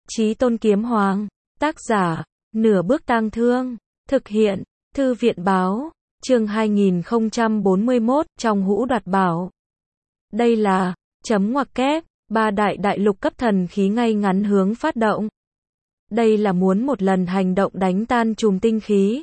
Chí Tôn Kiếm Hoàng. Tác giả, Nửa Bước Tang Thương. Thực hiện, Thư viện báo. Chương 2041, trong hũ đoạt bảo. Đây là, chấm ngoặc kép, ba đại đại lục cấp thần khí ngay ngắn hướng phát động. Đây là muốn một lần hành động đánh tan chùm tinh khí.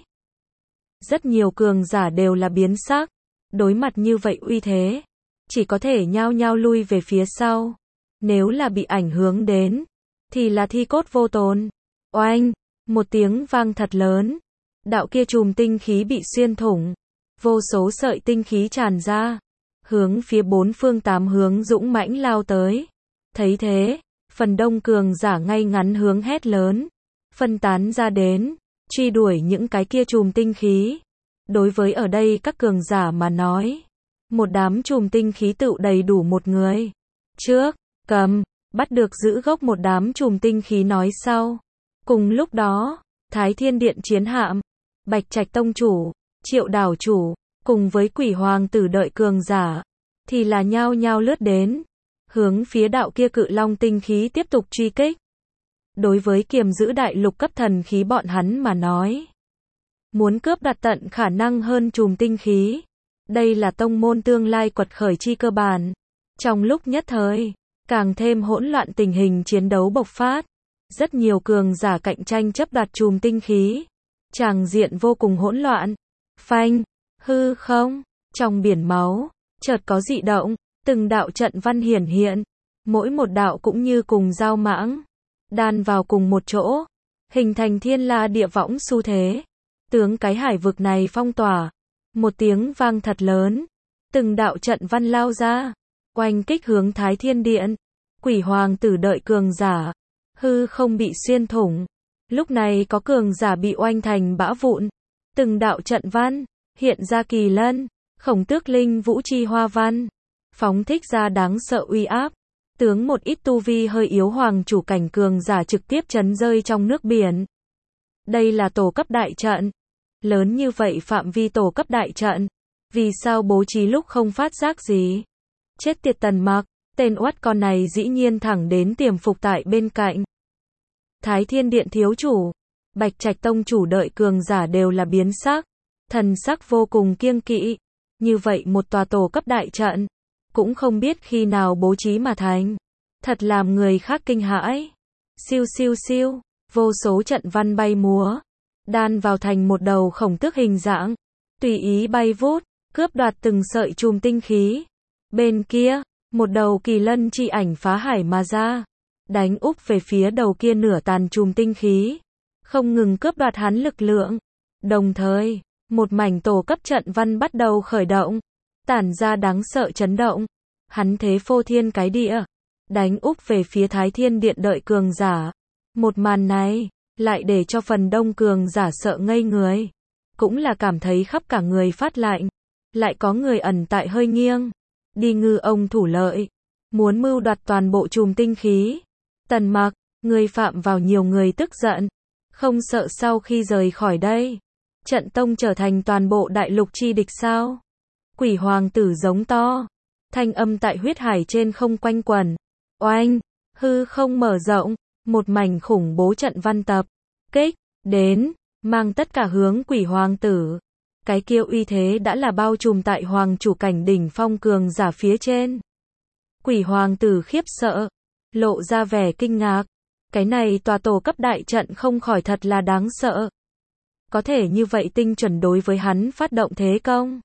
Rất nhiều cường giả đều là biến sắc. Đối mặt như vậy uy thế, chỉ có thể nhao nhao lui về phía sau. Nếu là bị ảnh hưởng đến, thì là thi cốt vô tồn. Oanh, một tiếng vang thật lớn. Đạo kia chùm tinh khí bị xuyên thủng. Vô số sợi tinh khí tràn ra. Hướng phía bốn phương tám hướng dũng mãnh lao tới. Thấy thế, phần đông cường giả ngay ngắn hướng hét lớn. Phân tán ra đến, truy đuổi những cái kia chùm tinh khí. Đối với ở đây các cường giả mà nói, một đám chùm tinh khí tựu đầy đủ một người. Trước, cầm, bắt được giữ gốc một đám chùm tinh khí nói sau. Cùng lúc đó, Thái Thiên Điện chiến hạm, Bạch Trạch Tông chủ, Triệu đảo chủ, cùng với Quỷ Hoàng tử đợi cường giả, thì là nhao nhao lướt đến, hướng phía đạo kia cự long tinh khí tiếp tục truy kích. Đối với kiềm giữ đại lục cấp thần khí bọn hắn mà nói, muốn cướp đoạt tận khả năng hơn chùm tinh khí. Đây là tông môn tương lai quật khởi chi cơ bản. Trong lúc nhất thời, càng thêm hỗn loạn tình hình chiến đấu bộc phát. Rất nhiều cường giả cạnh tranh chấp đoạt chùm tinh khí. Tràng diện vô cùng hỗn loạn. Phanh, hư không, trong biển máu, chợt có dị động, từng đạo trận văn hiển hiện. Mỗi một đạo cũng như cùng dao mãng, đan vào cùng một chỗ, hình thành thiên la địa võng xu thế. Tướng cái hải vực này phong tỏa. Một tiếng vang thật lớn. Từng đạo trận văn lao ra. Oanh kích hướng Thái Thiên Điện. Quỷ Hoàng tử đợi cường giả. Hư không bị xuyên thủng. Lúc này có cường giả bị oanh thành bã vụn. Từng đạo trận văn. Hiện ra kỳ lân. Khổng Tước Linh Vũ Chi Hoa Văn. Phóng thích ra đáng sợ uy áp. Tướng một ít tu vi hơi yếu hoàng chủ cảnh cường giả trực tiếp chấn rơi trong nước biển. Đây là tổ cấp đại trận. Lớn như vậy phạm vi tổ cấp đại trận. Vì sao bố trí lúc không phát giác gì? Chết tiệt Tần Mặc, tên oắt con này dĩ nhiên thẳng đến tiềm phục tại bên cạnh. Thái Thiên Điện thiếu chủ, Bạch Trạch Tông chủ đợi cường giả đều là biến sắc. Thần sắc vô cùng kiêng kỵ. Như vậy một tòa tổ cấp đại trận, cũng không biết khi nào bố trí mà thành. Thật làm người khác kinh hãi. Siêu siêu siêu, vô số trận văn bay múa. Đan vào thành một đầu khổng tước hình dạng. Tùy ý bay vút, cướp đoạt từng sợi chùm tinh khí. Bên kia, một đầu kỳ lân chi ảnh phá hải mà ra. Đánh úp về phía đầu kia nửa tàn chùm tinh khí. Không ngừng cướp đoạt hắn lực lượng. Đồng thời, một mảnh tổ cấp trận văn bắt đầu khởi động. Tản ra đáng sợ chấn động. Hắn thế phô thiên cái địa. Đánh úp về phía Thái Thiên Điện đợi cường giả. Một màn này lại để cho phần đông cường giả sợ ngây người. Cũng là cảm thấy khắp cả người phát lạnh. Lại có người ẩn tại hơi nghiêng. Đi ngư ông thủ lợi. Muốn mưu đoạt toàn bộ chùm tinh khí. Tần Mặc, người phạm vào nhiều người tức giận. Không sợ sau khi rời khỏi đây, trận tông trở thành toàn bộ đại lục chi địch sao? Quỷ Hoàng tử giống to. Thanh âm tại huyết hải trên không quanh quẩn. Oanh, hư không mở rộng. Một mảnh khủng bố trận văn tập kích đến, mang tất cả hướng Quỷ Hoàng tử. Cái kia uy thế đã là bao trùm tại hoàng chủ cảnh đỉnh phong cường giả phía trên. Quỷ Hoàng tử khiếp sợ, lộ ra vẻ kinh ngạc. Cái này tòa tổ cấp đại trận không khỏi thật là đáng sợ. Có thể như vậy tinh chuẩn đối với hắn phát động thế công.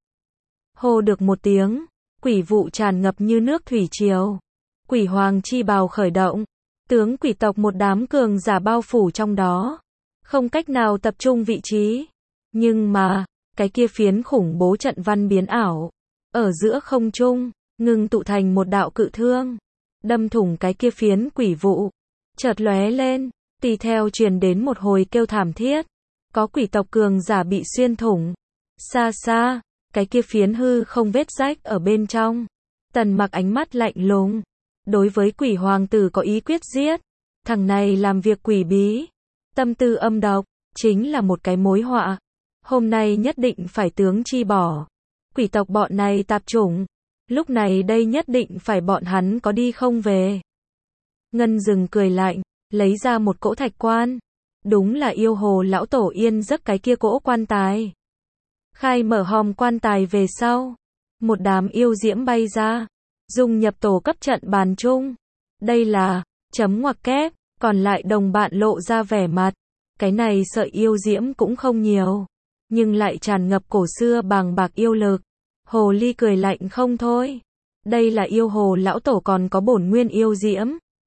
Hô được một tiếng, quỷ vụ tràn ngập như nước thủy triều. Quỷ Hoàng chi bào khởi động. Tướng quỷ tộc một đám cường giả bao phủ trong đó. Không cách nào tập trung vị trí. Nhưng mà, cái kia phiến khủng bố trận văn biến ảo. Ở giữa không trung, ngừng tụ thành một đạo cự thương. Đâm thủng cái kia phiến quỷ vụ. Chợt lóe lên, tùy theo truyền đến một hồi kêu thảm thiết. Có quỷ tộc cường giả bị xuyên thủng. Xa xa, cái kia phiến hư không vết rách ở bên trong. Tần Mặc ánh mắt lạnh lùng. Đối với Quỷ Hoàng tử có ý quyết giết. Thằng này làm việc quỷ bí. Tâm tư âm độc, chính là một cái mối họa. Hôm nay nhất định phải tướng chi bỏ. Quỷ tộc bọn này tạp chủng. Lúc này đây nhất định phải bọn hắn có đi không về. Ngân Dừng cười lạnh, lấy ra một cỗ thạch quan. Đúng là yêu hồ lão tổ yên giấc cái kia cỗ quan tài. Khai mở hòm quan tài về sau, một đám yêu diễm bay ra, dung nhập tổ cấp trận bàn chung. Đây là chấm ngoặc kép, còn lại đồng bạn lộ ra vẻ mặt. Cái này sợi yêu diễm cũng không nhiều, nhưng lại tràn ngập cổ xưa bàng bạc yêu lực. Hồ ly cười lạnh không thôi. Đây là yêu hồ lão tổ còn có bổn nguyên yêu diễm.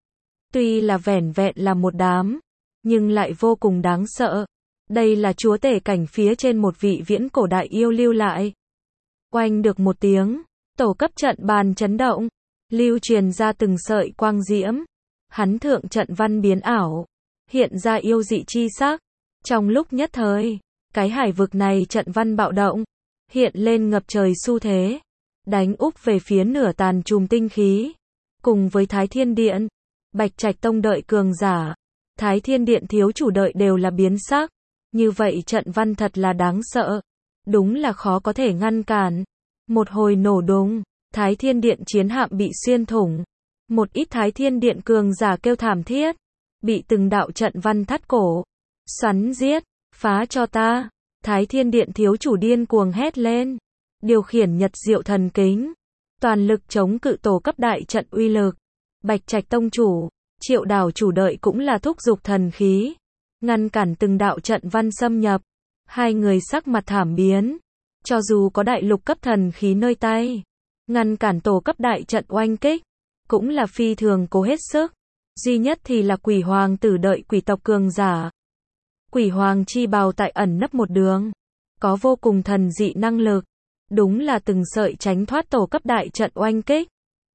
Tuy là vẻn vẹn là một đám, nhưng lại vô cùng đáng sợ. Đây là chúa tể cảnh phía trên một vị viễn cổ đại yêu lưu lại. Oanh được một tiếng, tổ cấp trận bàn chấn động, lưu truyền ra từng sợi quang diễm. Hắn thượng trận văn biến ảo, hiện ra yêu dị chi sắc. Trong lúc nhất thời, cái hải vực này trận văn bạo động, hiện lên ngập trời xu thế, đánh úp về phía nửa tàn chùm tinh khí. Cùng với Thái Thiên Điện, Bạch Trạch Tông đợi cường giả, Thái Thiên Điện thiếu chủ đợi đều là biến sắc. Như vậy trận văn thật là đáng sợ, đúng là khó có thể ngăn cản. Một hồi nổ đùng, Thái Thiên Điện chiến hạm bị xuyên thủng. Một ít Thái Thiên Điện cường giả kêu thảm thiết, bị từng đạo trận văn thắt cổ. Xoắn giết, phá cho ta. Thái Thiên Điện thiếu chủ điên cuồng hét lên, điều khiển Nhật Diệu Thần Kính, toàn lực chống cự tổ cấp đại trận uy lực. Bạch Trạch Tông chủ, Triệu Đảo chủ đợi cũng là thúc giục thần khí, ngăn cản từng đạo trận văn xâm nhập. Hai người sắc mặt thảm biến, cho dù có đại lục cấp thần khí nơi tay, ngăn cản tổ cấp đại trận oanh kích, cũng là phi thường cố hết sức. Duy nhất thì là Quỷ Hoàng tử đợi quỷ tộc cường giả. Quỷ Hoàng chi bào tại ẩn nấp một đường, có vô cùng thần dị năng lực, đúng là từng sợi tránh thoát tổ cấp đại trận oanh kích.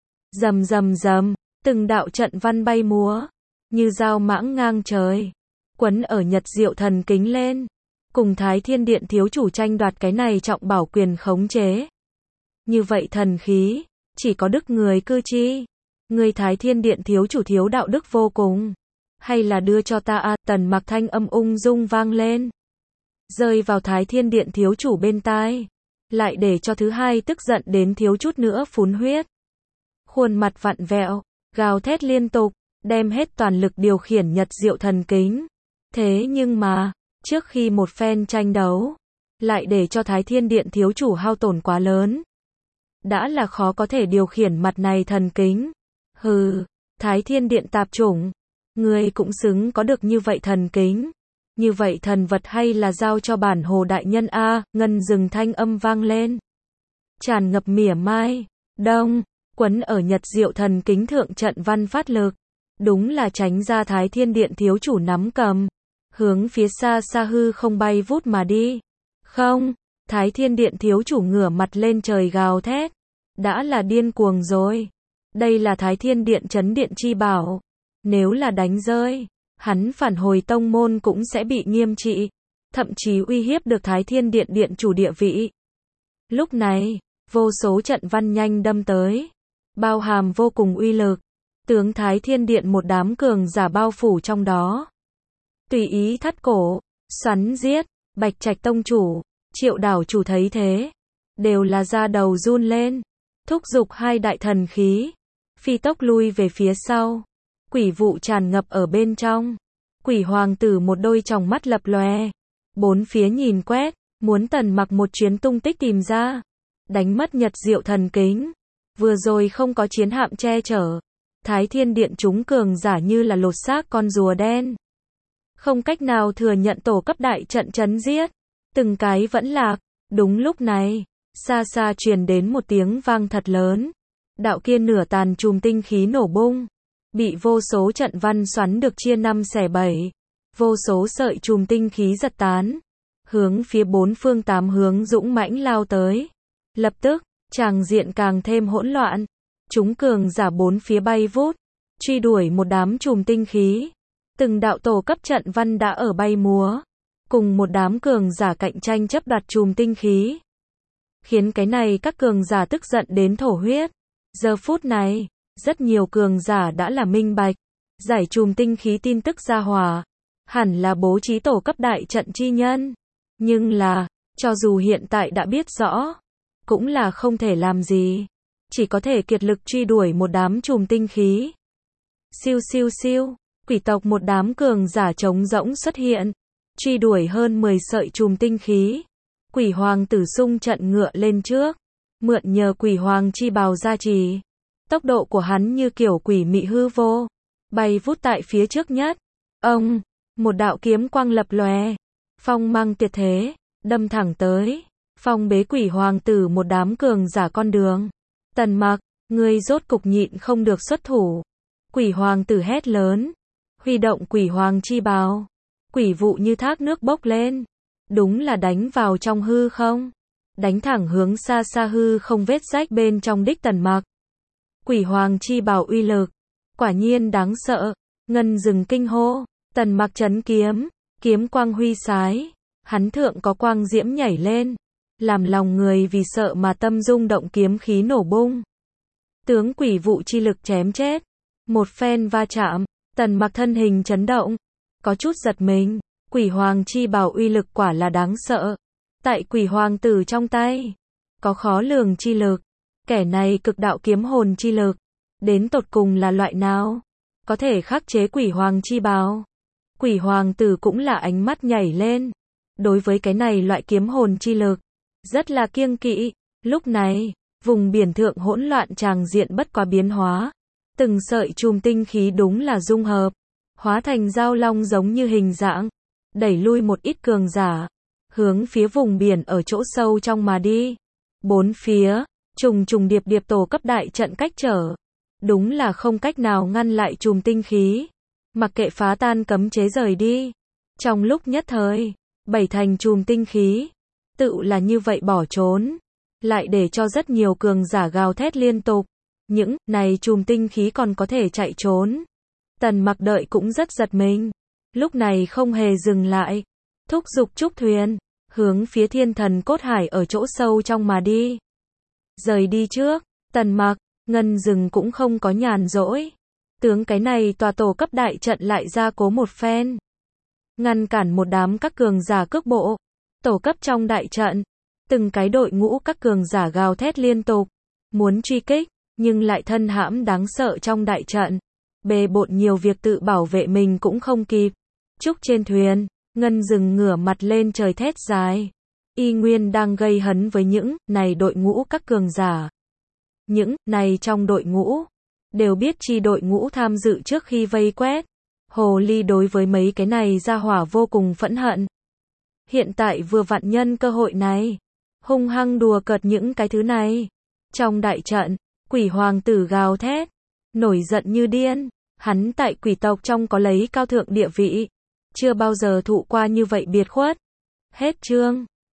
Rầm rầm rầm, từng đạo trận văn bay múa, như dao mãng ngang trời, quấn ở Nhật Diệu Thần Kính lên, cùng Thái Thiên Điện thiếu chủ tranh đoạt cái này trọng bảo quyền khống chế. Như vậy thần khí, chỉ có đức người cư chi. Người Thái Thiên Điện thiếu chủ thiếu đạo đức vô cùng. Hay là đưa cho ta a? Tần Mặc thanh âm ung dung vang lên, rơi vào Thái Thiên Điện thiếu chủ bên tai, lại để cho thứ hai tức giận đến thiếu chút nữa phun huyết. Khuôn mặt vặn vẹo, gào thét liên tục, đem hết toàn lực điều khiển Nhật Diệu Thần Kính. Thế nhưng mà, trước khi một phen tranh đấu, lại để cho Thái Thiên Điện thiếu chủ hao tổn quá lớn. Đã là khó có thể điều khiển mặt này thần kính. Hừ, Thái Thiên Điện tạp chủng, ngươi cũng xứng có được như vậy thần kính. Như vậy thần vật hay là giao cho bản hồ đại nhân a? Ngân rừng thanh âm vang lên, tràn ngập mỉa mai. Đông, quấn ở Nhật Diệu Thần Kính thượng trận văn phát lực, đúng là tránh ra Thái Thiên Điện thiếu chủ nắm cầm, hướng phía xa xa hư không bay vút mà đi. Không, Thái Thiên Điện thiếu chủ ngửa mặt lên trời gào thét, đã là điên cuồng rồi. Đây là Thái Thiên Điện trấn điện chi bảo, nếu là đánh rơi, hắn phản hồi tông môn cũng sẽ bị nghiêm trị, thậm chí uy hiếp được Thái Thiên Điện điện chủ địa vị. Lúc này, vô số trận văn nhanh đâm tới, bao hàm vô cùng uy lực, tướng Thái Thiên Điện một đám cường giả bao phủ trong đó. Tùy ý thắt cổ, xoắn giết. Bạch Trạch Tông chủ, Triệu Đảo chủ thấy thế, đều là da đầu run lên, thúc giục hai đại thần khí, phi tốc lui về phía sau. Quỷ vụ tràn ngập ở bên trong. Quỷ Hoàng tử một đôi tròng mắt lập lòe, bốn phía nhìn quét, muốn Tần Mặc một chuyến tung tích tìm ra. Đánh mất Nhật Diệu Thần Kính, vừa rồi không có chiến hạm che chở, Thái Thiên Điện chúng cường giả như là lột xác con rùa đen, không cách nào thừa nhận tổ cấp đại trận chấn giết, từng cái vẫn lạc. Đúng lúc này, xa xa truyền đến một tiếng vang thật lớn, đạo kia nửa tàn chùm tinh khí nổ bung, bị vô số trận văn xoắn được chia năm xẻ bảy, vô số sợi chùm tinh khí giật tán, hướng phía bốn phương tám hướng dũng mãnh lao tới. Lập tức, tràng diện càng thêm hỗn loạn, chúng cường giả bốn phía bay vút, truy đuổi một đám chùm tinh khí. Từng đạo tổ cấp trận văn đã ở bay múa, cùng một đám cường giả cạnh tranh chấp đoạt chùm tinh khí, khiến cái này các cường giả tức giận đến thổ huyết. Giờ phút này, rất nhiều cường giả đã là minh bạch, giải chùm tinh khí tin tức ra hỏa, hẳn là bố trí tổ cấp đại trận chi nhân. Nhưng là, cho dù hiện tại đã biết rõ, cũng là không thể làm gì, chỉ có thể kiệt lực truy đuổi một đám chùm tinh khí. Siêu siêu siêu, Quỷ tộc một đám cường giả trống rỗng xuất hiện, truy đuổi hơn 10 sợi chùm tinh khí. Quỷ hoàng tử xung trận ngựa lên trước, mượn nhờ quỷ hoàng chi bào gia trì. Tốc độ của hắn như kiểu quỷ mị hư vô, bay vút tại phía trước nhất. Ông, một đạo kiếm quang lập lòe, phong mang tuyệt thế, đâm thẳng tới, phong bế quỷ hoàng tử một đám cường giả con đường. Tần Mặc, ngươi rốt cục nhịn không được xuất thủ. Quỷ hoàng tử hét lớn, huy động quỷ hoàng chi bào, quỷ vụ như thác nước bốc lên, đúng là đánh vào trong hư không, đánh thẳng hướng xa xa hư không vết rách bên trong đích Tần Mặc. Quỷ hoàng chi bào uy lực, quả nhiên đáng sợ. Ngân rừng kinh hô, Tần Mặc chấn kiếm, kiếm quang huy sái, hắn thượng có quang diễm nhảy lên, làm lòng người vì sợ mà tâm rung động, kiếm khí nổ bung. Tướng quỷ vụ chi lực chém chết, một phen va chạm, Tần Mặc thân hình chấn động, có chút giật mình. Quỷ hoàng chi bào uy lực quả là đáng sợ. Tại quỷ hoàng tử trong tay, có khó lường chi lực. Kẻ này cực đạo kiếm hồn chi lực, đến tột cùng là loại nào? Có thể khắc chế quỷ hoàng chi bào. Quỷ hoàng tử cũng là ánh mắt nhảy lên. Đối với cái này loại kiếm hồn chi lực, rất là kiêng kỵ. Lúc này, vùng biển thượng hỗn loạn tràng diện bất quá biến hóa. Từng sợi chùm tinh khí đúng là dung hợp, hóa thành dao long giống như hình dạng, đẩy lui một ít cường giả, hướng phía vùng biển ở chỗ sâu trong mà đi. Bốn phía, trùng trùng điệp điệp tổ cấp đại trận cách trở, đúng là không cách nào ngăn lại chùm tinh khí, mặc kệ phá tan cấm chế rời đi. Trong lúc nhất thời, 7 thành chùm tinh khí, tự là như vậy bỏ trốn, lại để cho rất nhiều cường giả gào thét liên tục. Những này chùm tinh khí còn có thể chạy trốn. Tần Mặc đợi cũng rất giật mình, lúc này không hề dừng lại, thúc giục trúc thuyền, hướng phía thiên thần cốt hải ở chỗ sâu trong mà đi. Rời đi trước, Tần Mặc, Ngân rừng cũng không có nhàn rỗi. Tướng cái này tòa tổ cấp đại trận lại ra cố một phen, ngăn cản một đám các cường giả cước bộ. Tổ cấp trong đại trận, từng cái đội ngũ các cường giả gào thét liên tục, muốn truy kích, nhưng lại thân hãm đáng sợ trong đại trận. Bề bộn nhiều việc tự bảo vệ mình cũng không kịp. Trúc trên thuyền, Ngân rừng ngửa mặt lên trời thét dài. Y nguyên đang gây hấn với những này đội ngũ các cường giả. Những này trong đội ngũ, đều biết chi đội ngũ tham dự trước khi vây quét. Hồ ly đối với mấy cái này ra hỏa vô cùng phẫn hận. Hiện tại vừa vặn nhân cơ hội này, hung hăng đùa cợt những cái thứ này. Trong đại trận, quỷ hoàng tử gào thét, nổi giận như điên. Hắn tại quỷ tộc trong có lấy cao thượng địa vị, chưa bao giờ thụ qua như vậy biệt khuất. Hết chương.